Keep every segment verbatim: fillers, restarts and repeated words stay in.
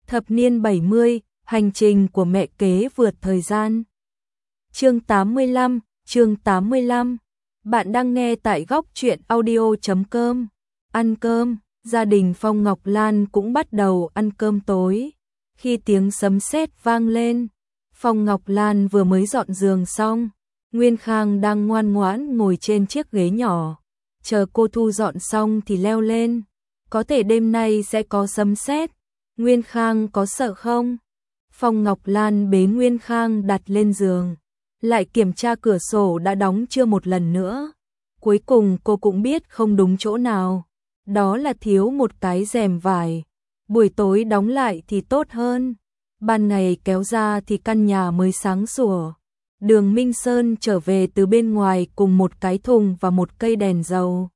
Thập niên bảy mươi, hành trình của mẹ kế vượt thời gian. Chương tám mươi lăm, chương tám mươi lăm. Bạn đang nghe tại góc truyện audio chấm com. Ăn cơm, gia đình Phong Ngọc Lan cũng bắt đầu ăn cơm tối. Khi tiếng sấm sét vang lên, Phong Ngọc Lan vừa mới dọn giường xong, Nguyên Khang đang ngoan ngoãn ngồi trên chiếc ghế nhỏ, chờ cô thu dọn xong thì leo lên. Có thể đêm nay sẽ có sấm sét. Nguyên Khang có sợ không? Phong Ngọc Lan bế Nguyên Khang đặt lên giường, lại kiểm tra cửa sổ đã đóng chưa một lần nữa. Cuối cùng cô cũng biết không đúng chỗ nào, đó là thiếu một cái rèm vải. Buổi tối đóng lại thì tốt hơn, ban ngày kéo ra thì căn nhà mới sáng sủa. Đường Minh Sơn trở về từ bên ngoài cùng một cái thùng và một cây đèn dầu.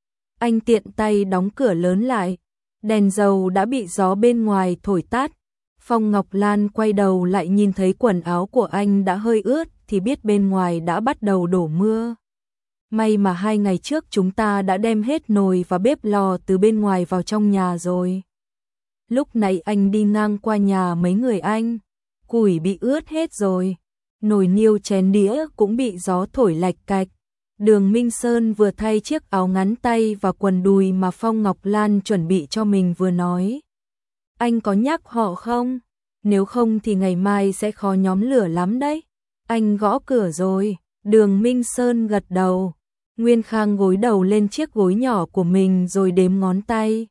Anh tiện tay đóng cửa lớn lại, đèn dầu đã bị gió bên ngoài thổi tắt. Phong Ngọc Lan quay đầu lại nhìn thấy quần áo của anh đã hơi ướt thì biết bên ngoài đã bắt đầu đổ mưa. May mà hai ngày trước chúng ta đã đem hết nồi và bếp lò từ bên ngoài vào trong nhà rồi. Lúc này anh đi ngang qua nhà mấy người anh, củi bị ướt hết rồi, nồi niêu chén đĩa cũng bị gió thổi lạch cạch. Đường Minh Sơn vừa thay chiếc áo ngắn tay và quần đùi mà Phong Ngọc Lan chuẩn bị cho mình vừa nói. Anh có nhắc họ không? Nếu không thì ngày mai sẽ khó nhóm lửa lắm đấy. Anh gõ cửa rồi. Đường Minh Sơn gật đầu. Nguyên Khang gối đầu lên chiếc gối nhỏ của mình rồi đếm ngón tay.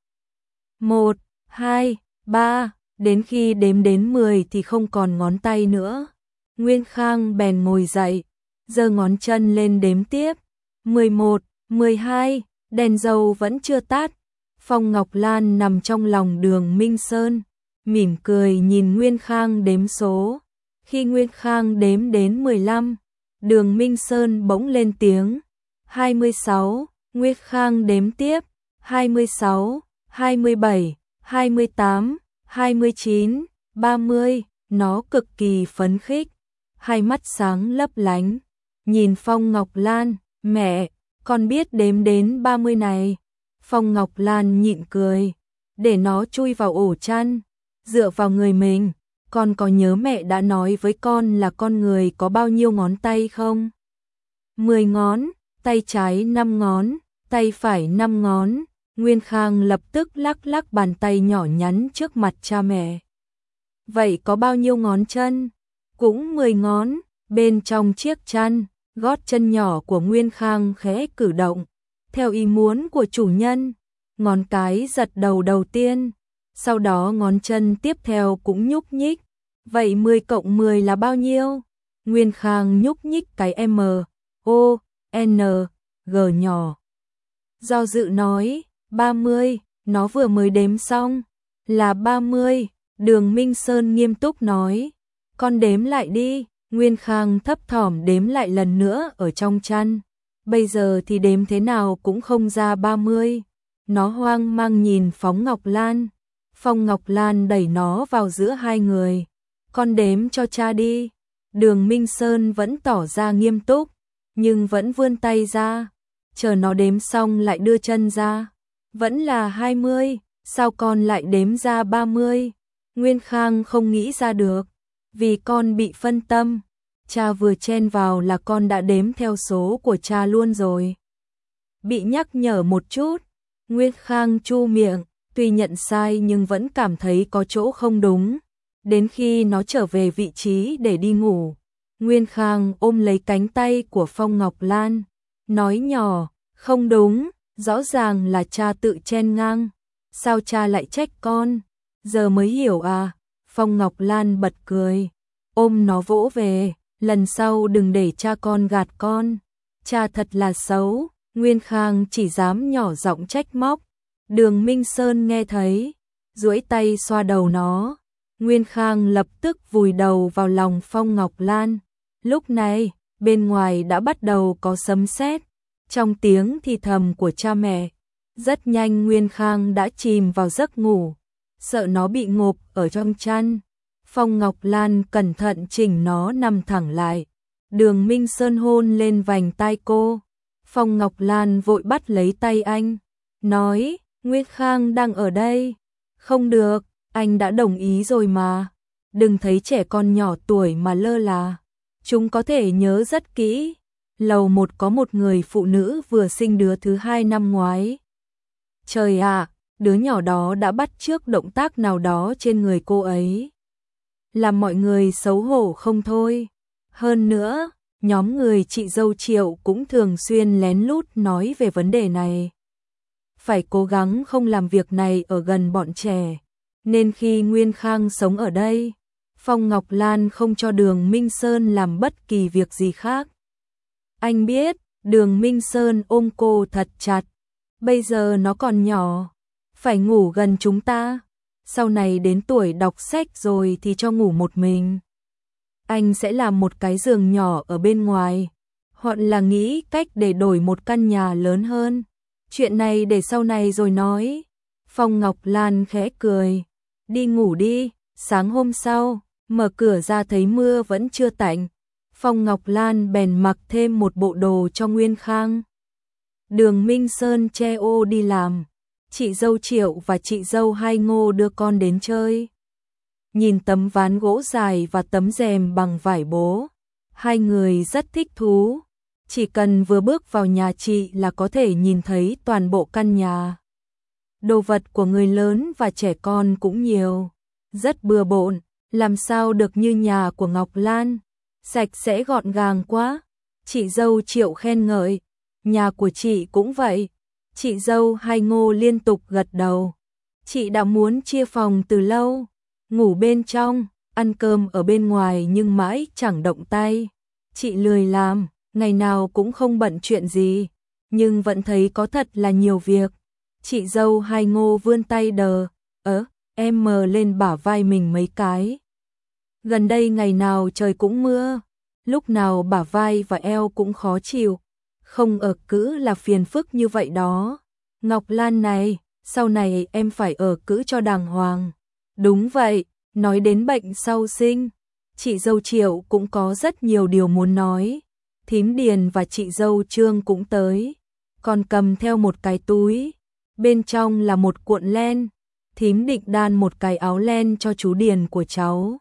Một, hai, ba, đến khi đếm đến mười thì không còn ngón tay nữa. Nguyên Khang bèn ngồi dậy, giơ ngón chân lên đếm tiếp. Mười một, mười hai, đèn dầu vẫn chưa tắt. Phong Ngọc Lan nằm trong lòng Đường Minh Sơn, mỉm cười nhìn Nguyên Khang đếm số. Khi Nguyên Khang đếm đến mười lăm, Đường Minh Sơn bỗng lên tiếng. hai mươi sáu, Nguyên Khang đếm tiếp. hai mươi sáu, hai mươi bảy, hai mươi tám, hai mươi chín, ba mươi. Nó cực kỳ phấn khích, hai mắt sáng lấp lánh. Nhìn Phong Ngọc Lan, mẹ, con biết đếm đến ba mươi này. Phong Ngọc Lan nhịn cười, để nó chui vào ổ chăn, dựa vào người mình. Con có nhớ mẹ đã nói với con là con người có bao nhiêu ngón tay không? Mười ngón, tay trái năm ngón, tay phải năm ngón. Nguyên Khang lập tức lắc lắc bàn tay nhỏ nhắn trước mặt cha mẹ. Vậy có bao nhiêu ngón chân? Cũng mười ngón. Bên trong chiếc chăn, gót chân nhỏ của Nguyên Khang khẽ cử động, theo ý muốn của chủ nhân. Ngón cái giật đầu đầu tiên, sau đó ngón chân tiếp theo cũng nhúc nhích. Vậy mười cộng mười là bao nhiêu? Nguyên Khang nhúc nhích cái M, O, N, G nhỏ. Do dự nói, ba mươi, nó vừa mới đếm xong, là ba mươi. Đường Minh Sơn nghiêm túc nói, con đếm lại đi. Nguyên Khang thấp thỏm đếm lại lần nữa ở trong chăn. Bây giờ thì đếm thế nào cũng không ra ba mươi. Nó hoang mang nhìn Phong Ngọc Lan. Phong Ngọc Lan đẩy nó vào giữa hai người. Con đếm cho cha đi. Đường Minh Sơn vẫn tỏ ra nghiêm túc, nhưng vẫn vươn tay ra. Chờ nó đếm xong lại đưa chân ra. Vẫn là hai mươi, sao con lại đếm ra ba mươi? Nguyên Khang không nghĩ ra được. Vì con bị phân tâm, cha vừa chen vào là con đã đếm theo số của cha luôn rồi. Bị nhắc nhở một chút, Nguyên Khang chu miệng, tuy nhận sai nhưng vẫn cảm thấy có chỗ không đúng. Đến khi nó trở về vị trí để đi ngủ, Nguyên Khang ôm lấy cánh tay của Phong Ngọc Lan, nói nhỏ, không đúng, rõ ràng là cha tự chen ngang, sao cha lại trách con? Giờ mới hiểu à? Phong Ngọc Lan bật cười, ôm nó vỗ về, lần sau đừng để cha con gạt con. Cha thật là xấu. Nguyên Khang chỉ dám nhỏ giọng trách móc. Đường Minh Sơn nghe thấy, duỗi tay xoa đầu nó. Nguyên Khang lập tức vùi đầu vào lòng Phong Ngọc Lan. Lúc này, bên ngoài đã bắt đầu có sấm sét. Trong tiếng thì thầm của cha mẹ, rất nhanh Nguyên Khang đã chìm vào giấc ngủ. Sợ nó bị ngộp ở trong chăn, Phong Ngọc Lan cẩn thận chỉnh nó nằm thẳng lại. Đường Minh Sơn hôn lên vành tai cô. Phong Ngọc Lan vội bắt lấy tay anh, nói, Nguyên Khang đang ở đây. Không được, Anh đã đồng ý rồi mà. Đừng thấy trẻ con nhỏ tuổi mà lơ là. Chúng có thể nhớ rất kỹ. Lầu một có một người phụ nữ vừa sinh đứa thứ hai năm ngoái. Trời ạ, đứa nhỏ đó đã bắt chước động tác nào đó trên người cô ấy. Làm mọi người xấu hổ không thôi. Hơn nữa, nhóm người chị dâu Triệu cũng thường xuyên lén lút nói về vấn đề này. Phải cố gắng không làm việc này ở gần bọn trẻ. Nên khi Nguyên Khang sống ở đây, Phong Ngọc Lan không cho Đường Minh Sơn làm bất kỳ việc gì khác. Anh biết, Đường Minh Sơn ôm cô thật chặt. Bây giờ nó còn nhỏ, phải ngủ gần chúng ta. Sau này đến tuổi đọc sách rồi thì cho ngủ một mình. Anh sẽ làm một cái giường nhỏ ở bên ngoài, hoặc là nghĩ cách để đổi một căn nhà lớn hơn. Chuyện này để sau này rồi nói. Phong Ngọc Lan khẽ cười. Đi ngủ đi. Sáng hôm sau, mở cửa ra thấy mưa vẫn chưa tạnh. Phong Ngọc Lan bèn mặc thêm một bộ đồ cho Nguyên Khang. Đường Minh Sơn che ô đi làm. Chị dâu Triệu và chị dâu Hai Ngô đưa con đến chơi. Nhìn tấm ván gỗ dài và tấm rèm bằng vải bố, hai người rất thích thú. Chỉ cần vừa bước vào nhà chị là có thể nhìn thấy toàn bộ căn nhà. Đồ vật của người lớn và trẻ con cũng nhiều, rất bừa bộn, làm sao được như nhà của Ngọc Lan, sạch sẽ gọn gàng quá. Chị dâu Triệu khen ngợi, nhà của chị cũng vậy. Chị dâu Hai Ngô liên tục gật đầu. Chị đã muốn chia phòng từ lâu, ngủ bên trong, ăn cơm ở bên ngoài nhưng mãi chẳng động tay. Chị lười làm, ngày nào cũng không bận chuyện gì, nhưng vẫn thấy có thật là nhiều việc. Chị dâu Hai Ngô vươn tay đờ, ớ, em mờ lên bả vai mình mấy cái. Gần đây ngày nào trời cũng mưa, lúc nào bả vai và eo cũng khó chịu. Không ở cữ là phiền phức như vậy đó. Ngọc Lan này, sau này em phải ở cữ cho đàng hoàng. Đúng vậy, nói đến bệnh sau sinh, chị dâu Triệu cũng có rất nhiều điều muốn nói. Thím Điền và chị dâu Trương cũng tới, còn cầm theo một cái túi, bên trong là một cuộn len. Thím định đan một cái áo len cho chú Điền của cháu.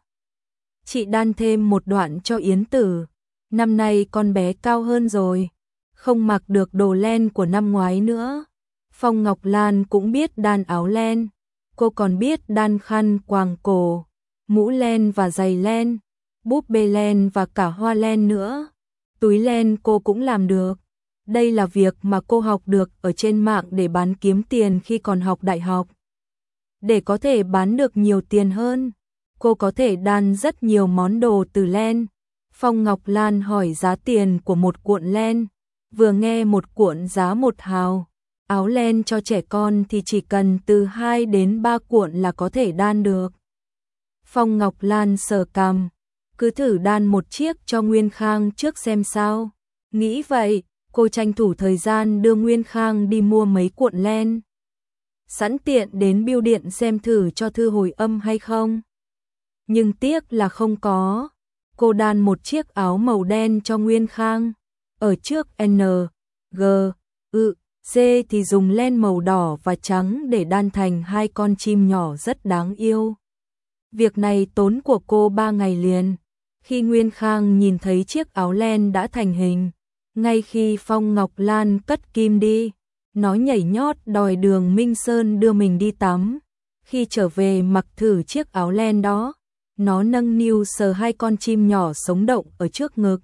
Chị đan thêm một đoạn cho Yến Tử. Năm nay con bé cao hơn rồi, không mặc được đồ len của năm ngoái nữa. Phong Ngọc Lan cũng biết đan áo len, cô còn biết đan khăn quàng cổ, mũ len và giày len, búp bê len và cả hoa len nữa. Túi len cô cũng làm được. Đây là việc mà cô học được ở trên mạng để bán kiếm tiền khi còn học đại học. Để có thể bán được nhiều tiền hơn, cô có thể đan rất nhiều món đồ từ len. Phong Ngọc Lan hỏi giá tiền của một cuộn len, vừa nghe một cuộn giá một hào. Áo len cho trẻ con thì chỉ cần từ hai đến ba cuộn là có thể đan được. Phong Ngọc Lan sờ cằm, cứ thử đan một chiếc cho Nguyên Khang trước xem sao. Nghĩ vậy, cô tranh thủ thời gian đưa Nguyên Khang đi mua mấy cuộn len. Sẵn tiện đến bưu điện xem thử cho thư hồi âm hay không. Nhưng tiếc là không có. Cô đan một chiếc áo màu đen cho Nguyên Khang. Ở trước N, G, Ư, C thì dùng len màu đỏ và trắng để đan thành hai con chim nhỏ rất đáng yêu. Việc này tốn của cô ba ngày liền. Khi Nguyên Khang nhìn thấy chiếc áo len đã thành hình, ngay khi Phong Ngọc Lan cất kim đi, nó nhảy nhót đòi Đường Minh Sơn đưa mình đi tắm. Khi trở về mặc thử chiếc áo len đó, nó nâng niu sờ hai con chim nhỏ sống động ở trước ngực.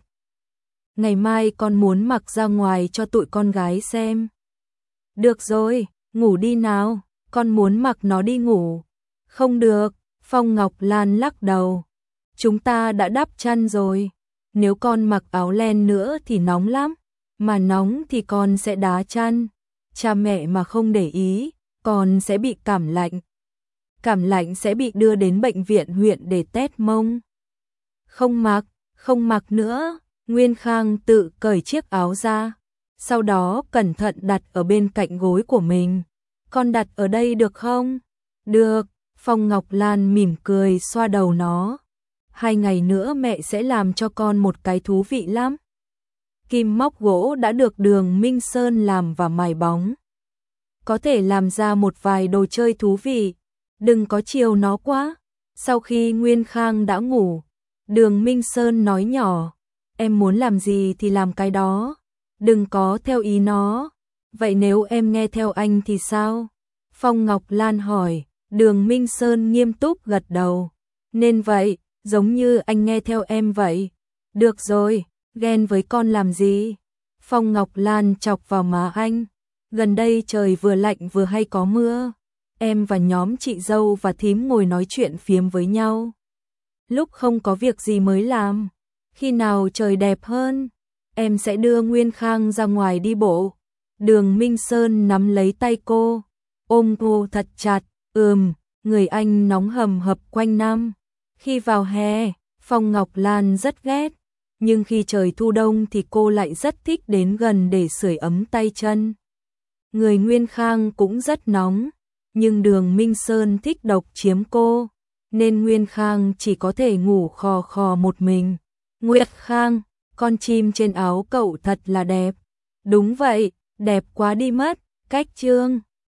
Ngày mai con muốn mặc ra ngoài cho tụi con gái xem. Được rồi, ngủ đi nào, con muốn mặc nó đi ngủ. Không được, Phong Ngọc Lan lắc đầu. Chúng ta đã đắp chăn rồi, nếu con mặc áo len nữa thì nóng lắm, mà nóng thì con sẽ đá chăn. Cha mẹ mà không để ý, con sẽ bị cảm lạnh. Cảm lạnh sẽ bị đưa đến bệnh viện huyện để test mông. Không mặc, không mặc nữa. Nguyên Khang tự cởi chiếc áo ra, sau đó cẩn thận đặt ở bên cạnh gối của mình. Con đặt ở đây được không? Được, Phong Ngọc Lan mỉm cười xoa đầu nó. Hai ngày nữa mẹ sẽ làm cho con một cái thú vị lắm. Kim móc gỗ đã được Đường Minh Sơn làm và mài bóng. Có thể làm ra một vài đồ chơi thú vị. đừng có chiều nó quá. Sau khi Nguyên Khang đã ngủ, Đường Minh Sơn nói nhỏ, em muốn làm gì thì làm cái đó, đừng có theo ý nó. Vậy nếu em nghe theo anh thì sao? Phong Ngọc Lan hỏi. Đường Minh Sơn nghiêm túc gật đầu. Nên vậy, giống như anh nghe theo em vậy. Được rồi, ghen với con làm gì? Phong Ngọc Lan chọc vào má anh. Gần đây trời vừa lạnh vừa hay có mưa. Em và nhóm chị dâu và thím ngồi nói chuyện phiếm với nhau. Lúc không có việc gì mới làm. Khi nào trời đẹp hơn, em sẽ đưa Nguyên Khang ra ngoài đi bộ. Đường Minh Sơn nắm lấy tay cô, ôm cô thật chặt. Ừm, người anh nóng hầm hập quanh năm. Khi vào hè, Phong Ngọc Lan rất ghét, nhưng khi trời thu đông thì cô lại rất thích đến gần để sưởi ấm tay chân. Người Nguyên Khang cũng rất nóng, nhưng Đường Minh Sơn thích độc chiếm cô, nên Nguyên Khang chỉ có thể ngủ khò khò một mình. Nguyệt Khang, con chim trên áo cậu thật là đẹp. Đúng vậy, đẹp quá đi mất. Cách chương